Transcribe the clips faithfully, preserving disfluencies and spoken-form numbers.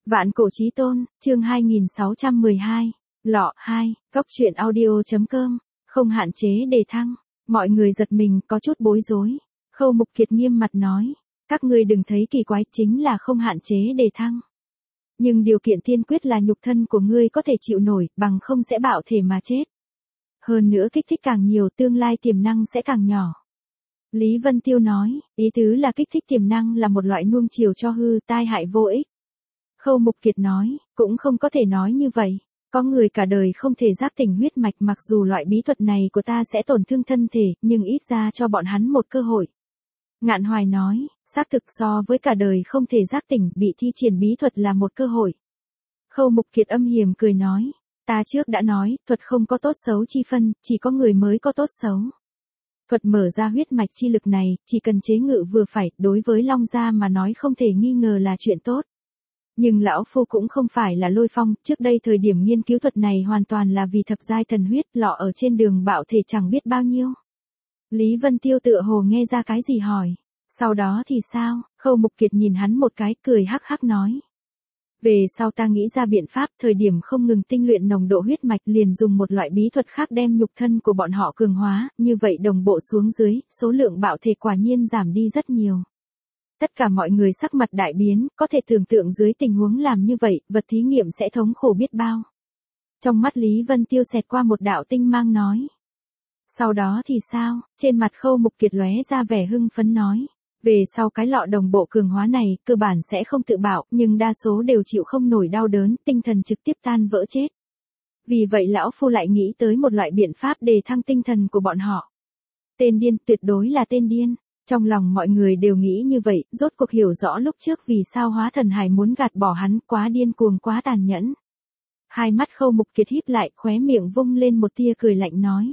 Vạn cổ chí tôn, chương hai nghìn sáu trăm mười hai, lọ hai, cốc truyện audio.com, không hạn chế đề thăng. Mọi người giật mình, có chút bối rối. Khâu Mục Kiệt nghiêm mặt nói, các ngươi đừng thấy kỳ quái, chính là không hạn chế đề thăng. Nhưng điều kiện tiên quyết là nhục thân của ngươi có thể chịu nổi, bằng không sẽ bạo thể mà chết. Hơn nữa kích thích càng nhiều, tương lai tiềm năng sẽ càng nhỏ. Lý Vân Tiêu nói, ý tứ là kích thích tiềm năng là một loại nuông chiều cho hư, tai hại vô ích. Khâu Mục Kiệt nói, cũng không có thể nói như vậy. Có người cả đời không thể giác tỉnh huyết mạch, mặc dù loại bí thuật này của ta sẽ tổn thương thân thể, nhưng ít ra cho bọn hắn một cơ hội. Ngạn Hoài nói, xác thực so với cả đời không thể giác tỉnh, bị thi triển bí thuật là một cơ hội. Khâu Mục Kiệt âm hiểm cười nói, ta trước đã nói, thuật không có tốt xấu chi phân, chỉ có người mới có tốt xấu. Thuật mở ra huyết mạch chi lực này, chỉ cần chế ngự vừa phải, đối với Long Gia mà nói không thể nghi ngờ là chuyện tốt. Nhưng lão phu cũng không phải là Lôi Phong, trước đây thời điểm nghiên cứu thuật này hoàn toàn là vì thập giai thần huyết, lọ ở trên đường bạo thể chẳng biết bao nhiêu. Lý Vân Tiêu tựa hồ nghe ra cái gì hỏi, sau đó thì sao? Khâu Mục Kiệt nhìn hắn một cái, cười hắc hắc nói. Về sau ta nghĩ ra biện pháp, thời điểm không ngừng tinh luyện nồng độ huyết mạch, liền dùng một loại bí thuật khác đem nhục thân của bọn họ cường hóa, như vậy đồng bộ xuống dưới, số lượng bạo thể quả nhiên giảm đi rất nhiều. Tất cả mọi người sắc mặt đại biến, có thể tưởng tượng dưới tình huống làm như vậy, vật thí nghiệm sẽ thống khổ biết bao. Trong mắt Lý Vân Tiêu xẹt qua một đạo tinh mang nói. Sau đó thì sao? Trên mặt Khâu Mục Kiệt lóe ra vẻ hưng phấn nói. Về sau cái lọ đồng bộ cường hóa này, cơ bản sẽ không tự bạo, nhưng đa số đều chịu không nổi đau đớn, tinh thần trực tiếp tan vỡ chết. Vì vậy lão phu lại nghĩ tới một loại biện pháp đề thăng tinh thần của bọn họ. Tên điên, tuyệt đối là tên điên. Trong lòng mọi người đều nghĩ như vậy, rốt cuộc hiểu rõ lúc trước vì sao Hóa Thần Hải muốn gạt bỏ hắn, quá điên cuồng quá tàn nhẫn. Hai mắt Khâu Mục Kiệt híp lại, khóe miệng vung lên một tia cười lạnh nói.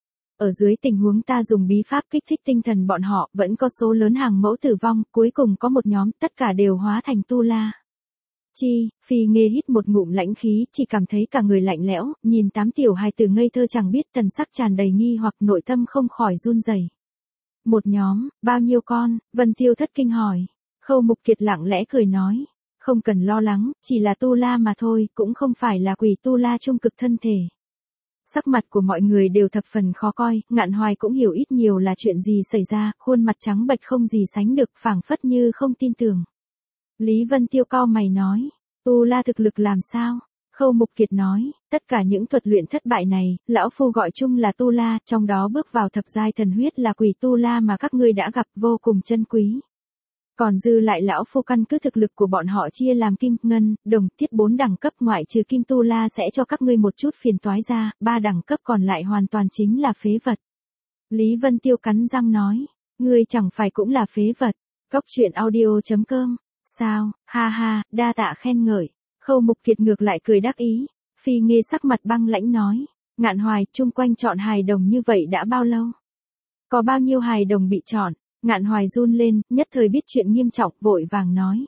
Ở dưới tình huống ta dùng bí pháp kích thích tinh thần bọn họ, vẫn có số lớn hàng mẫu tử vong, cuối cùng có một nhóm, tất cả đều hóa thành tu la. Chi, Phi Nghê hít một ngụm lãnh khí, chỉ cảm thấy cả người lạnh lẽo, nhìn tám tiểu hài tử ngây thơ chẳng biết, thần sắc tràn đầy nghi hoặc, nội tâm không khỏi run rẩy. Một nhóm, bao nhiêu con? Vân Tiêu thất kinh hỏi. Khâu Mục Kiệt lặng lẽ cười nói, không cần lo lắng, chỉ là tu la mà thôi, cũng không phải là quỷ tu la trung cực thân thể. Sắc mặt của mọi người đều thập phần khó coi, Ngạn Hoài cũng hiểu ít nhiều là chuyện gì xảy ra, khuôn mặt trắng bệch không gì sánh được, phảng phất như không tin tưởng. Lý Vân Tiêu cau mày nói, tu la thực lực làm sao? Khâu Mục Kiệt nói, tất cả những thuật luyện thất bại này, lão phu gọi chung là tu la, trong đó bước vào thập giai thần huyết là quỷ tu la mà các ngươi đã gặp, vô cùng chân quý. Còn dư lại lão phu căn cứ thực lực của bọn họ chia làm kim, ngân, đồng, thiết bốn đẳng cấp, ngoại trừ kim tu la sẽ cho các ngươi một chút phiền toái ra, ba đẳng cấp còn lại hoàn toàn chính là phế vật. Lý Vân Tiêu cắn răng nói, ngươi chẳng phải cũng là phế vật. Cốc truyện audio.com, sao, ha ha, đa tạ khen ngợi. Khâu Mục Kiệt ngược lại cười đắc ý. Phi Nghê sắc mặt băng lãnh nói, Ngạn Hoài, chung quanh chọn hài đồng như vậy đã bao lâu? Có bao nhiêu hài đồng bị chọn? Ngạn Hoài run lên, nhất thời biết chuyện nghiêm trọng, vội vàng nói.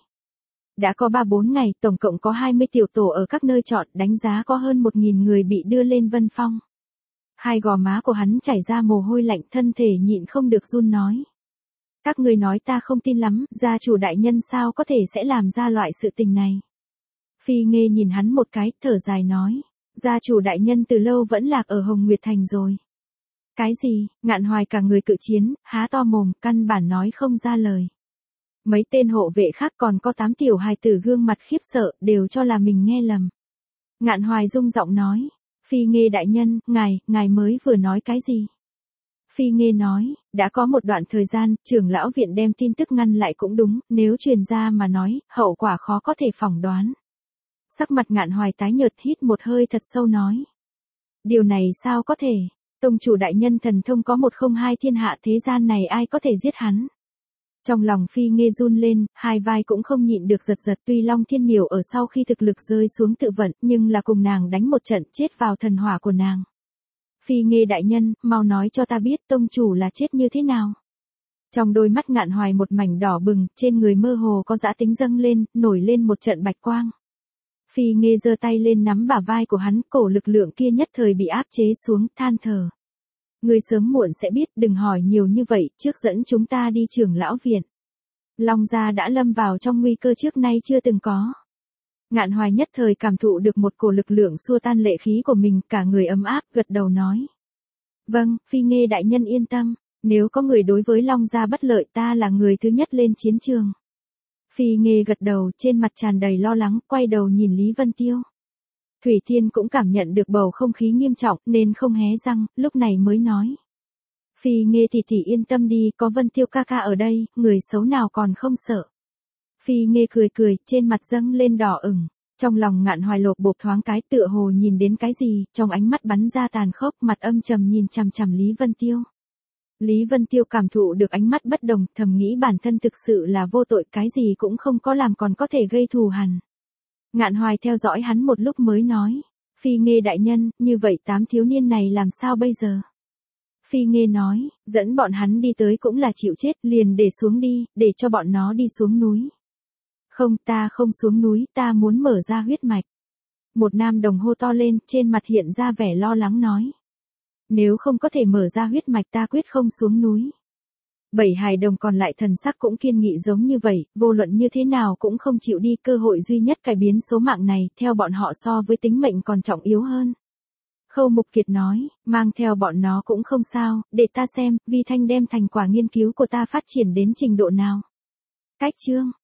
Đã có ba bốn ngày, tổng cộng có hai mươi tiểu tổ ở các nơi chọn, đánh giá có hơn một nghìn người bị đưa lên Vân Phong. Hai gò má của hắn chảy ra mồ hôi lạnh, thân thể nhịn không được run nói. Các ngươi nói ta không tin lắm, gia chủ đại nhân sao có thể sẽ làm ra loại sự tình này? Phi Nghê nhìn hắn một cái, thở dài nói, gia chủ đại nhân từ lâu vẫn lạc ở Hồng Nguyệt Thành rồi. Cái gì? Ngạn Hoài cả người cự chiến, há to mồm, căn bản nói không ra lời. Mấy tên hộ vệ khác còn có tám tiểu hài tử gương mặt khiếp sợ, đều cho là mình nghe lầm. Ngạn Hoài rung giọng nói, Phi Nghê đại nhân, ngài, ngài mới vừa nói cái gì? Phi Nghê nói, đã có một đoạn thời gian, trưởng lão viện đem tin tức ngăn lại cũng đúng, nếu truyền ra mà nói, hậu quả khó có thể phỏng đoán. Sắc mặt Ngạn Hoài tái nhợt, hít một hơi thật sâu nói. Điều này sao có thể? Tông chủ đại nhân thần thông có một không hai thiên hạ, thế gian này ai có thể giết hắn? Trong lòng Phi Nghê run lên, hai vai cũng không nhịn được giật giật, tuy Long Thiên Miểu ở sau khi thực lực rơi xuống tự vận, nhưng là cùng nàng đánh một trận, chết vào thần hỏa của nàng. Phi Nghê đại nhân, mau nói cho ta biết tông chủ là chết như thế nào? Trong đôi mắt Ngạn Hoài một mảnh đỏ bừng, trên người mơ hồ có dã tính dâng lên, nổi lên một trận bạch quang. Phi Nghê giơ tay lên nắm bả vai của hắn, cổ lực lượng kia nhất thời bị áp chế xuống, than thở. Ngươi sớm muộn sẽ biết, đừng hỏi nhiều như vậy, trước dẫn chúng ta đi trưởng lão viện. Long gia đã lâm vào trong nguy cơ trước nay chưa từng có. Ngạn Hoài nhất thời cảm thụ được một cổ lực lượng xua tan lệ khí của mình, cả người ấm áp, gật đầu nói. Vâng, Phi Nghê đại nhân yên tâm, nếu có người đối với Long gia bất lợi ta là người thứ nhất lên chiến trường. Phi Nghê gật đầu, trên mặt tràn đầy lo lắng, quay đầu nhìn Lý Vân Tiêu. Thủy Thiên cũng cảm nhận được bầu không khí nghiêm trọng nên không hé răng, lúc này mới nói. Phi Nghê tỷ tỷ yên tâm đi, có Vân Tiêu ca ca ở đây, người xấu nào còn không sợ. Phi Nghê cười cười, trên mặt dâng lên đỏ ửng, trong lòng Ngạn Hoài lột bột thoáng cái, tựa hồ nhìn đến cái gì, trong ánh mắt bắn ra tàn khốc, mặt âm trầm nhìn chằm chằm Lý Vân Tiêu. Lý Vân Tiêu cảm thụ được ánh mắt bất đồng, thầm nghĩ bản thân thực sự là vô tội, cái gì cũng không có làm còn có thể gây thù hằn. Ngạn Hoài theo dõi hắn một lúc mới nói, Phi Nghê đại nhân, như vậy tám thiếu niên này làm sao bây giờ? Phi Nghê nói, dẫn bọn hắn đi tới cũng là chịu chết, liền để xuống đi, để cho bọn nó đi xuống núi. Không, ta không xuống núi, ta muốn mở ra huyết mạch. Một nam đồng hô to lên, trên mặt hiện ra vẻ lo lắng nói. Nếu không có thể mở ra huyết mạch ta quyết không xuống núi. Bảy hài đồng còn lại thần sắc cũng kiên nghị giống như vậy, vô luận như thế nào cũng không chịu đi, cơ hội duy nhất cải biến số mạng này, theo bọn họ so với tính mệnh còn trọng yếu hơn. Khâu Mục Kiệt nói, mang theo bọn nó cũng không sao, để ta xem, Vi Thanh đem thành quả nghiên cứu của ta phát triển đến trình độ nào. Cách chương